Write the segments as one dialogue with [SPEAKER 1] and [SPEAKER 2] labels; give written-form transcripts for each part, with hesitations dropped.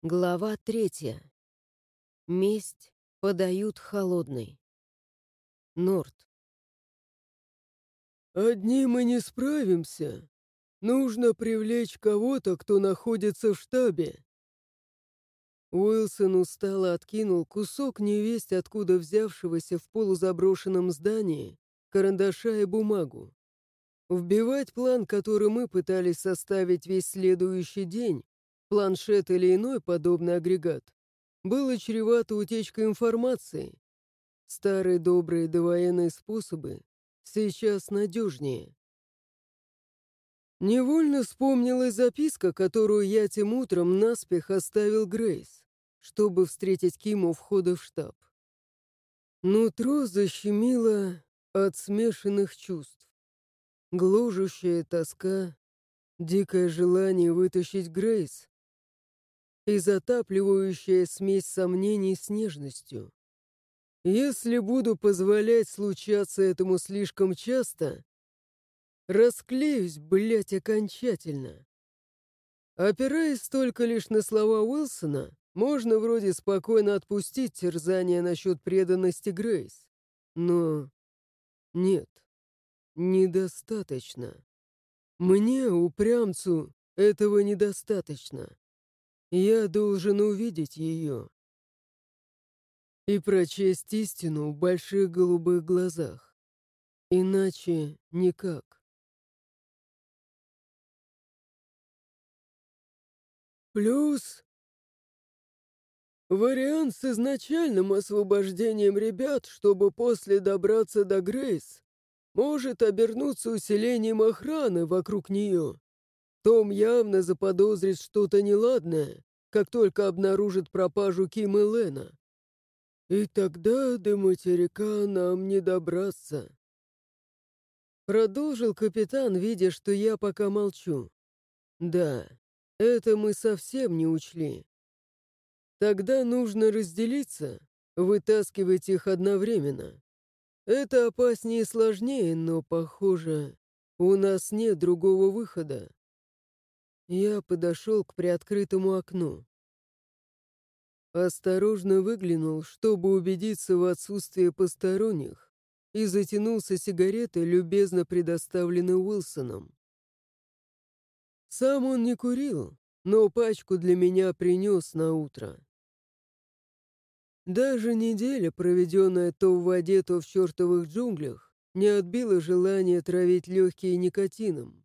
[SPEAKER 1] Глава 3. Месть подают холодной. Норт.
[SPEAKER 2] «Одни мы не справимся. Нужно привлечь кого-то, кто находится в штабе». Уилсон устало откинул кусок невесть, откуда взявшегося в полузаброшенном здании, карандаша и бумагу. Вбивать план, который мы пытались составить весь следующий день, планшет или иной подобный агрегат, было чревато утечкой информации. Старые добрые довоенные способы сейчас надежнее. Невольно вспомнилась записка, которую я тем утром наспех оставил Грейс, чтобы встретить Кима у входа в штаб. Нутро защемило от смешанных чувств. Гложущая тоска, дикое желание вытащить Грейс и затапливающая смесь сомнений с нежностью. Если буду позволять случаться этому слишком часто, расклеюсь, блядь, окончательно. Опираясь только лишь на слова Уилсона, можно вроде спокойно отпустить терзание насчет преданности Грейс. Но нет, недостаточно. Мне, упрямцу, этого недостаточно. Я должен увидеть ее и прочесть истину в больших голубых глазах. Иначе никак. Плюс вариант с изначальным освобождением ребят, чтобы после добраться до Грейс, может обернуться усилением охраны вокруг нее. Том явно заподозрит что-то неладное, как только обнаружит пропажу Ким и Лена. И тогда до материка нам не добраться. Продолжил капитан, видя, что я пока молчу. Да, это мы совсем не учли. Тогда нужно разделиться, вытаскивать их одновременно. Это опаснее и сложнее, но, похоже, у нас нет другого выхода. Я подошел к приоткрытому окну. Осторожно выглянул, чтобы убедиться в отсутствии посторонних, и затянулся сигаретой, любезно предоставленной Уилсоном. Сам он не курил, но пачку для меня принес на утро. Даже неделя, проведенная то в воде, то в чертовых джунглях, не отбила желание травить легкие никотином.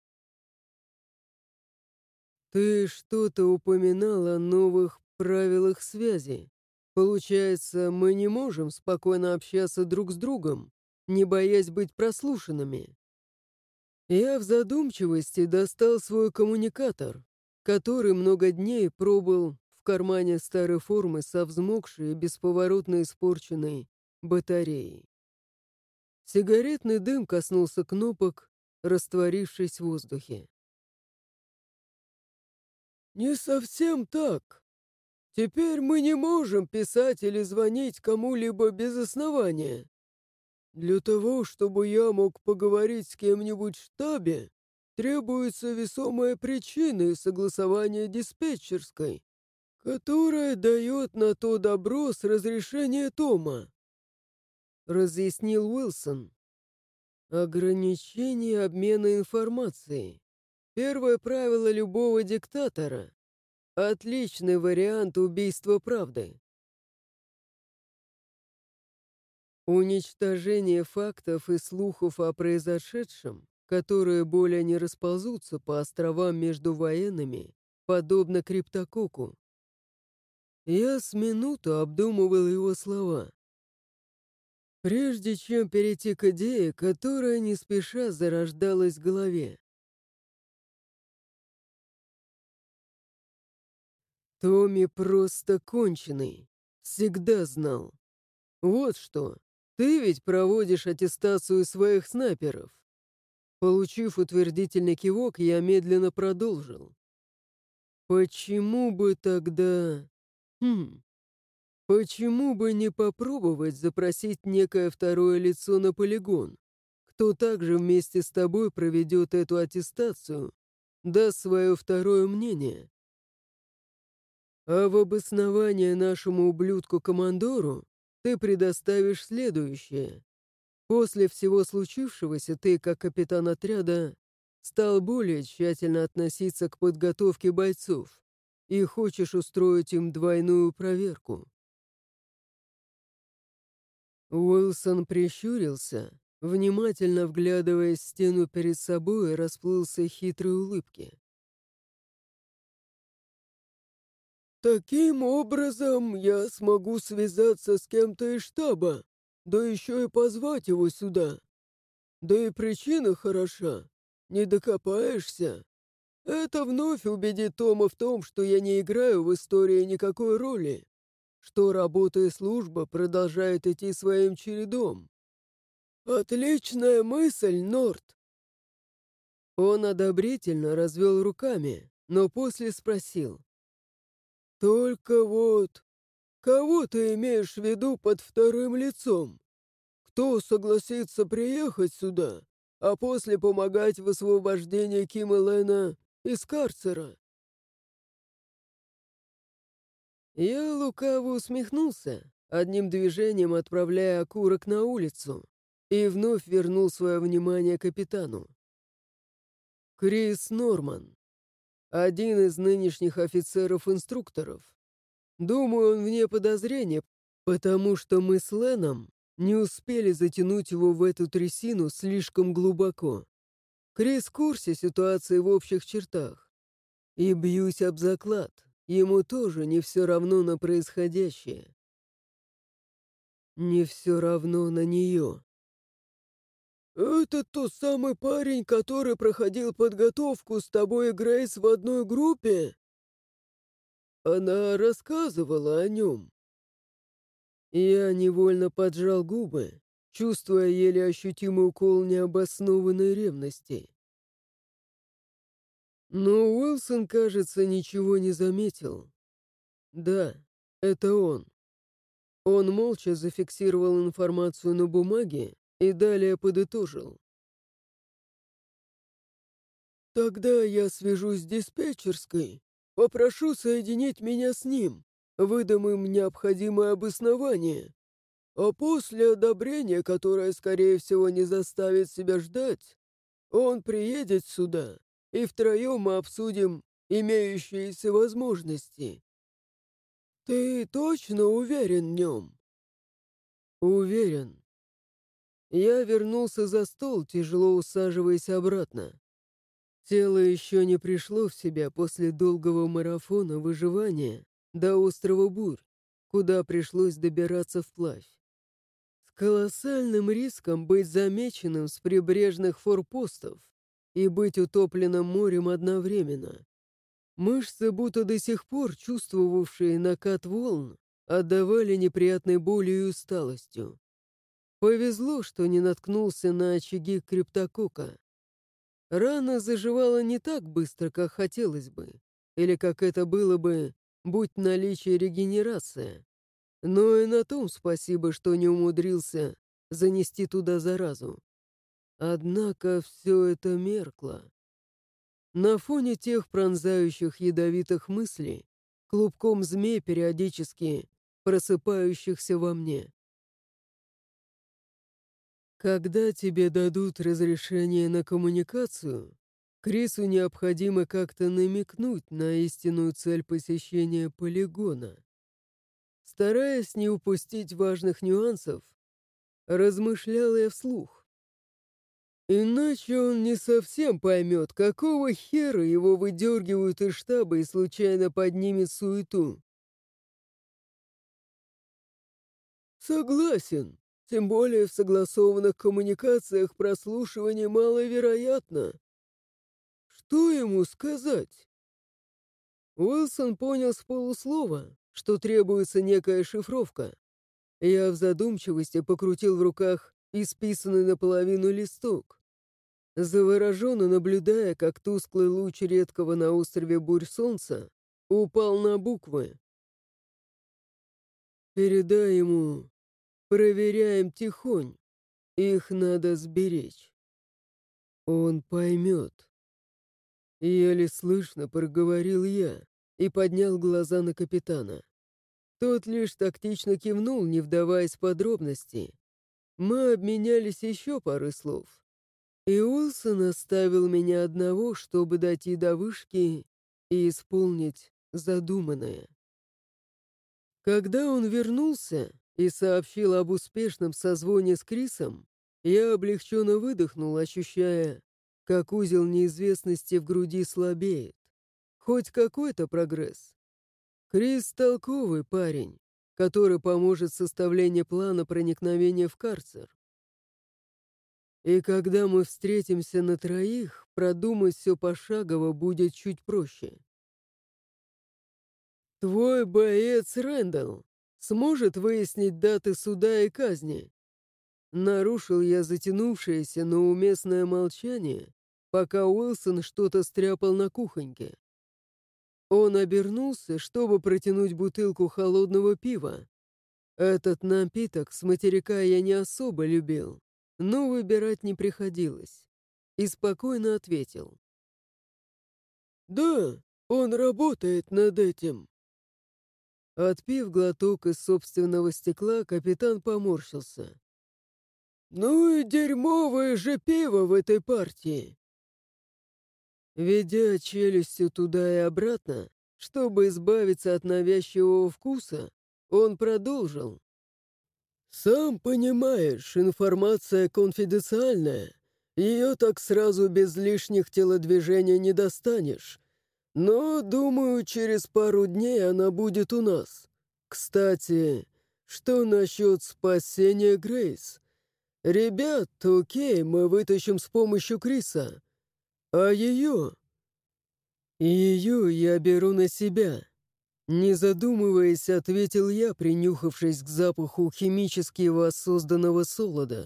[SPEAKER 2] Ты что-то упоминал о новых правилах связи. Получается, мы не можем спокойно общаться друг с другом, не боясь быть прослушанными. Я в задумчивости достал свой коммуникатор, который много дней пробыл в кармане старой формы со взмокшей и бесповоротно испорченной батареей. Сигаретный дым коснулся кнопок, растворившись в воздухе. «Не совсем так. Теперь мы не можем писать или звонить кому-либо без основания. Для того, чтобы я мог поговорить с кем-нибудь в штабе, требуется весомая причина и согласование диспетчерской, которая дает на то добро с разрешения Тома», — разъяснил Уилсон. «Ограничение обмена информацией. Первое правило любого диктатора. Отличный вариант убийства правды. Уничтожение фактов и слухов о произошедшем, которые более не расползутся по островам между военными, подобно Криптококу. Я с минуту обдумывал его слова, прежде чем перейти к идее, которая не спеша зарождалась в голове. Томми просто конченый. Всегда знал. Вот что, ты ведь проводишь аттестацию своих снайперов. Получив утвердительный кивок, я медленно продолжил. Почему бы тогда... Почему бы не попробовать запросить некое второе лицо на полигон, кто также вместе с тобой проведет эту аттестацию, даст свое второе мнение? А в обоснование нашему ублюдку-командору ты предоставишь следующее. После всего случившегося ты, как капитан отряда, стал более тщательно относиться к подготовке бойцов и хочешь устроить им двойную проверку. Уилсон прищурился, внимательно вглядываясь в стену перед собой, и расплылся хитрой улыбки. «Таким образом я смогу связаться с кем-то из штаба, да еще и позвать его сюда. Да и причина хороша. Не докопаешься. Это вновь убедит Тома в том, что я не играю в истории никакой роли, что работа и служба продолжают идти своим чередом. Отличная мысль, Норт!» Он одобрительно развел руками, но после спросил. «Только вот, кого ты имеешь в виду под вторым лицом? Кто согласится приехать сюда, а после помогать в освобождении Кима Лена из карцера?» Я лукаво усмехнулся, одним движением отправляя окурок на улицу, и вновь вернул свое внимание капитану. Крис Норман, один из нынешних офицеров-инструкторов. Думаю, он вне подозрения, потому что мы с Леном не успели затянуть его в эту трясину слишком глубоко. Крис в курсе ситуации в общих чертах. И бьюсь об заклад, ему тоже не все равно на происходящее. Не все равно на нее. «Это тот самый парень, который проходил подготовку с тобой и Грейс в одной группе?» Она рассказывала о нем. Я невольно поджал губы, чувствуя еле ощутимый укол необоснованной ревности. Но Уилсон, кажется, ничего не заметил. Да, это он. Он молча зафиксировал информацию на бумаге и далее подытожил. «Тогда я свяжусь с диспетчерской, попрошу соединить меня с ним, выдам им необходимое обоснование, а после одобрения, которое, скорее всего, не заставит себя ждать, он приедет сюда, и втроем мы обсудим имеющиеся возможности. Ты точно уверен в нем?» «Уверен». Я вернулся за стол, тяжело усаживаясь обратно. Тело еще не пришло в себя после долгого марафона выживания до острова Бурь, куда пришлось добираться вплавь. С колоссальным риском быть замеченным с прибрежных форпостов и быть утопленным морем одновременно. Мышцы, будто до сих пор чувствовавшие накат волн, отдавали неприятной болью и усталостью. Повезло, что не наткнулся на очаги криптокока. Рана заживала не так быстро, как хотелось бы, или как это было бы, будь в наличии регенерация. Но и на том спасибо, что не умудрился занести туда заразу. Однако все это меркло. На фоне тех пронзающих ядовитых мыслей, клубком змей периодически просыпающихся во мне. Когда тебе дадут разрешение на коммуникацию, Крису необходимо как-то намекнуть на истинную цель посещения полигона. Стараясь не упустить важных нюансов, размышлял я вслух. Иначе он не совсем поймет, какого хера его выдергивают из штаба и случайно поднимет суету. Согласен. Тем более в согласованных коммуникациях прослушивание маловероятно. Что ему сказать? Уилсон понял с полуслова, что требуется некая шифровка. Я в задумчивости покрутил в руках исписанный наполовину листок, завороженно наблюдая, как тусклый луч редкого на острове бурь солнца упал на буквы. «Передай ему, проверяем тихонь, их надо сберечь. Он поймет». Еле слышно проговорил я и поднял глаза на капитана. Тот лишь тактично кивнул, не вдаваясь в подробности. Мы обменялись еще парой слов. И Уилсон оставил меня одного, чтобы дойти до вышки и исполнить задуманное. Когда он вернулся и сообщил об успешном созвоне с Крисом, я облегченно выдохнул, ощущая, как узел неизвестности в груди слабеет. Хоть какой-то прогресс. Крис — толковый парень, который поможет в составлении плана проникновения в карцер. И когда мы встретимся на троих, продумать все пошагово будет чуть проще. Твой боец Рэндалл сможет выяснить даты суда и казни? Нарушил я затянувшееся, но уместное молчание, пока Уилсон что-то стряпал на кухоньке. Он обернулся, чтобы протянуть бутылку холодного пива. Этот напиток с материка я не особо любил, но выбирать не приходилось. И спокойно ответил. «Да, он работает над этим». Отпив глоток из собственного стекла, капитан поморщился. «Ну и дерьмовое же пиво в этой партии!» Ведя челюстью туда и обратно, чтобы избавиться от навязчивого вкуса, он продолжил. «Сам понимаешь, информация конфиденциальная. Ее так сразу без лишних телодвижений не достанешь. Но, думаю, через пару дней она будет у нас. Кстати, что насчет спасения Грейс? Ребят, окей, мы вытащим с помощью Криса. А ее? Ее я беру на себя. Не задумываясь, ответил я, принюхавшись к запаху химически воссозданного солода.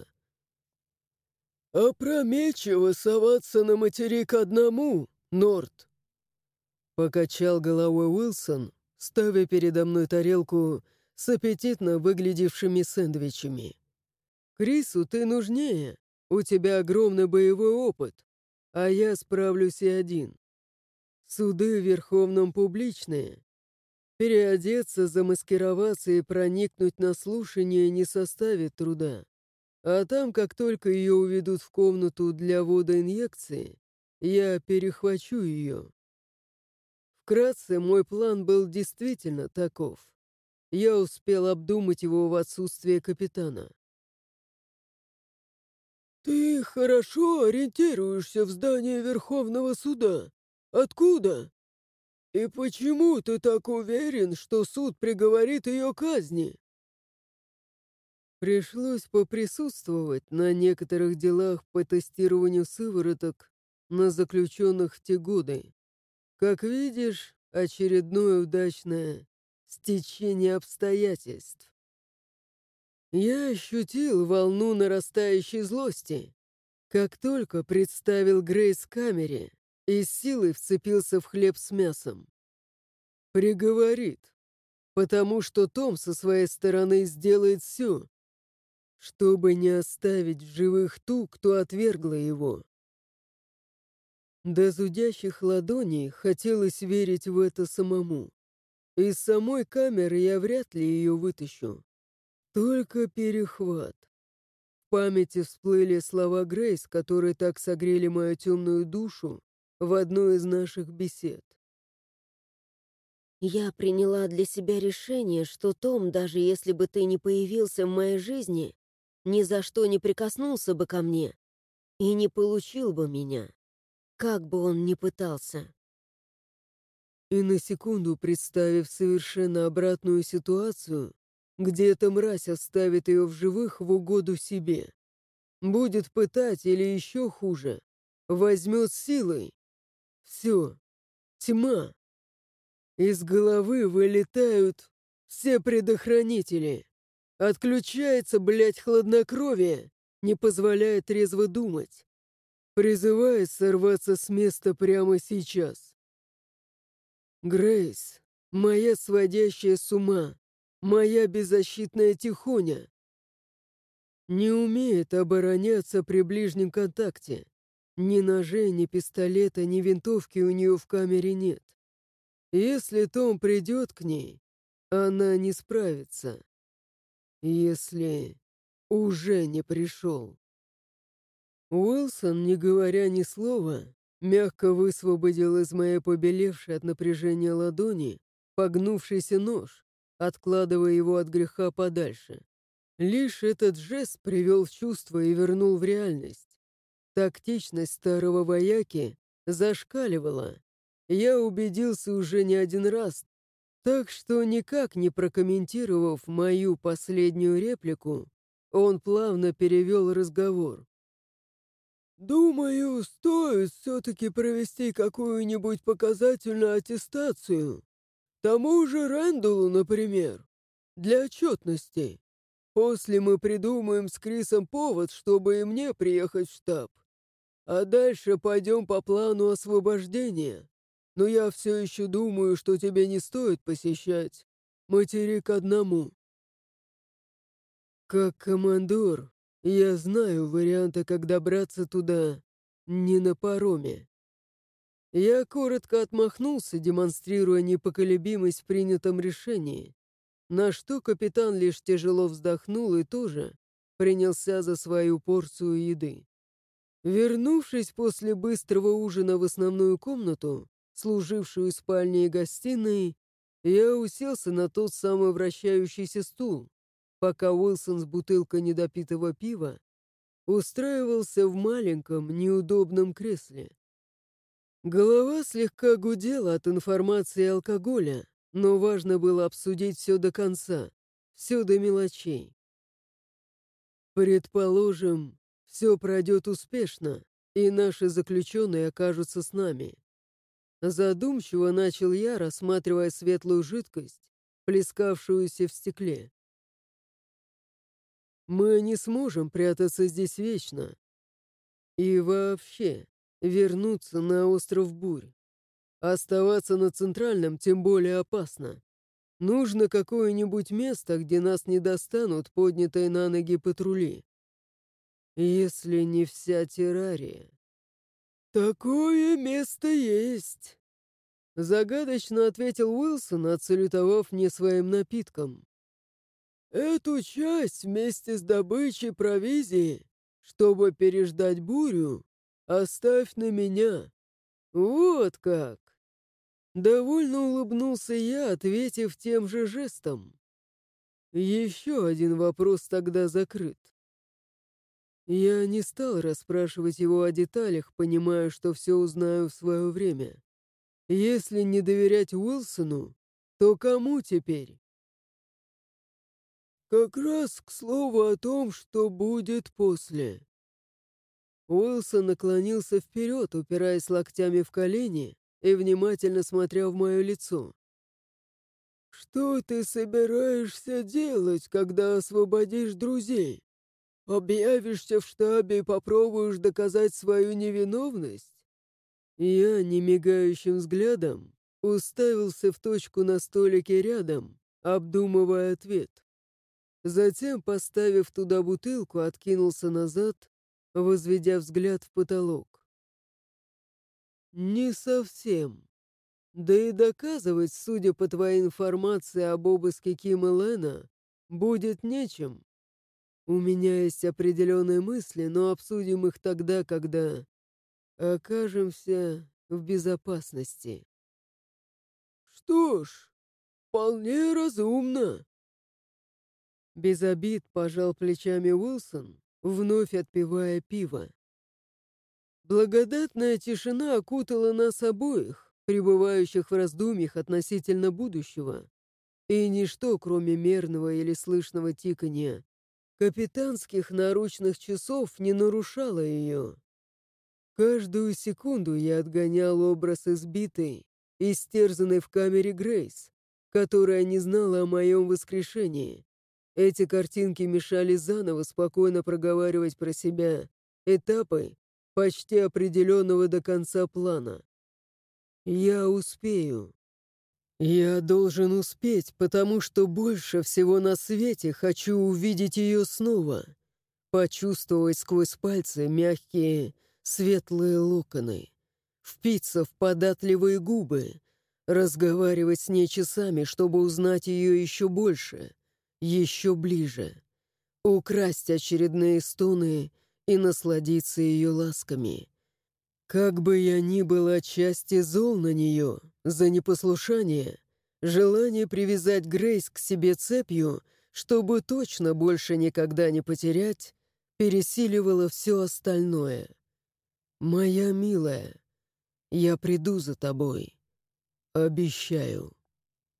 [SPEAKER 2] «Опрометчиво соваться на материк одному, Норт!» Покачал головой Уилсон, ставя передо мной тарелку с аппетитно выглядевшими сэндвичами. «Крису ты нужнее, у тебя огромный боевой опыт, а я справлюсь и один. Суды в Верховном публичные. Переодеться, замаскироваться и проникнуть на слушание не составит труда. А там, как только ее уведут в комнату для водоинъекции, я перехвачу ее». Вкратце, мой план был действительно таков. Я успел обдумать его в отсутствие капитана. «Ты хорошо ориентируешься в здании Верховного суда. Откуда? И почему ты так уверен, что суд приговорит ее к казни?» Пришлось поприсутствовать на некоторых делах по тестированию сывороток на заключенных в те годы. Как видишь, очередное удачное стечение обстоятельств. Я ощутил волну нарастающей злости, как только представил Грейс в камере и с силой вцепился в хлеб с мясом. Приговорит, потому что Том со своей стороны сделает все, чтобы не оставить в живых ту, кто отвергла его. До зудящих ладоней хотелось верить в это самому. Из самой камеры я вряд ли ее вытащу. Только перехват. В памяти всплыли слова Грейс, которые так согрели мою темную душу в одной из наших бесед.
[SPEAKER 1] Я приняла для себя решение, что Том, даже если бы ты не появился в моей жизни, ни за что не прикоснулся бы ко мне и не получил бы меня, как бы он ни пытался.
[SPEAKER 2] И на секунду, представив совершенно обратную ситуацию, где эта мразь оставит ее в живых в угоду себе, будет пытать или еще хуже, возьмет силой. Все, тьма. Из головы вылетают все предохранители. Отключается, блядь, хладнокровие, не позволяет трезво думать. Призывает сорваться с места прямо сейчас. Грейс, моя сводящая с ума, моя беззащитная тихоня, не умеет обороняться при ближнем контакте. Ни ножей, ни пистолета, ни винтовки у нее в камере нет. Если Том придет к ней, она не справится. Если уже не пришел. Уилсон, не говоря ни слова, мягко высвободил из моей побелевшей от напряжения ладони погнувшийся нож, откладывая его от греха подальше. Лишь этот жест привел в чувство и вернул в реальность. Тактичность старого вояки зашкаливала. Я убедился уже не один раз, так что, никак не прокомментировав мою последнюю реплику, он плавно перевел разговор. «Думаю, стоит все-таки провести какую-нибудь показательную аттестацию. Тому же Рэндаллу, например, для отчетности. После мы придумаем с Крисом повод, чтобы и мне приехать в штаб. А дальше пойдем по плану освобождения. Но я все еще думаю, что тебе не стоит посещать материк одному». Как командор, я знаю варианты, как добраться туда не на пароме. Я коротко отмахнулся, демонстрируя непоколебимость в принятом решении, на что капитан лишь тяжело вздохнул и тоже принялся за свою порцию еды. Вернувшись после быстрого ужина в основную комнату, служившую спальней и гостиной, я уселся на тот самый вращающийся стул, пока Уилсон с бутылкой недопитого пива устраивался в маленьком, неудобном кресле. Голова слегка гудела от информации и алкоголя, но важно было обсудить все до конца, все до мелочей. Предположим, все пройдет успешно, и наши заключенные окажутся с нами. Задумчиво начал я, рассматривая светлую жидкость, плескавшуюся в стекле. Мы не сможем прятаться здесь вечно. И вообще, вернуться на остров Бурь. Оставаться на Центральном тем более опасно. Нужно какое-нибудь место, где нас не достанут поднятые на ноги патрули. Если не вся террария. «Такое место есть», — загадочно ответил Уилсон, отсалютовав мне своим напитком. «Эту часть вместе с добычей провизии, чтобы переждать бурю, оставь на меня». «Вот как!» Довольно улыбнулся я, ответив тем же жестом. Еще один вопрос тогда закрыт. Я не стал расспрашивать его о деталях, понимая, что все узнаю в свое время. Если не доверять Уилсону, то кому теперь? Как раз к слову о том, что будет после. Уилсон наклонился вперед, упираясь локтями в колени и внимательно смотря в мое лицо. «Что ты собираешься делать, когда освободишь друзей? Объявишься в штабе и попробуешь доказать свою невиновность?» Я, немигающим взглядом, уставился в точку на столике рядом, обдумывая ответ. Затем, поставив туда бутылку, откинулся назад, возведя взгляд в потолок. «Не совсем. Да и доказывать, судя по твоей информации об обыске Кима Лена, будет нечем. У меня есть определенные мысли, но обсудим их тогда, когда окажемся в безопасности». «Что ж, вполне разумно». Без обид пожал плечами Уилсон, вновь отпивая пиво. Благодатная тишина окутала нас обоих, пребывающих в раздумьях относительно будущего, и ничто, кроме мерного или слышного тиканья капитанских наручных часов, не нарушало ее. Каждую секунду я отгонял образ избитой, истерзанной в камере Грейс, которая не знала о моем воскрешении. Эти картинки мешали заново спокойно проговаривать про себя этапы почти определенного до конца плана. Я успею. Я должен успеть, потому что больше всего на свете хочу увидеть ее снова, почувствовать сквозь пальцы мягкие, светлые локоны, впиться в податливые губы, разговаривать с ней часами, чтобы узнать ее еще больше, еще ближе, украсть очередные стоны и насладиться ее ласками. Как бы я ни был отчасти зол на нее за непослушание, желание привязать Грейс к себе цепью, чтобы точно больше никогда не потерять, пересиливало все остальное. «Моя милая, я приду за тобой. Обещаю».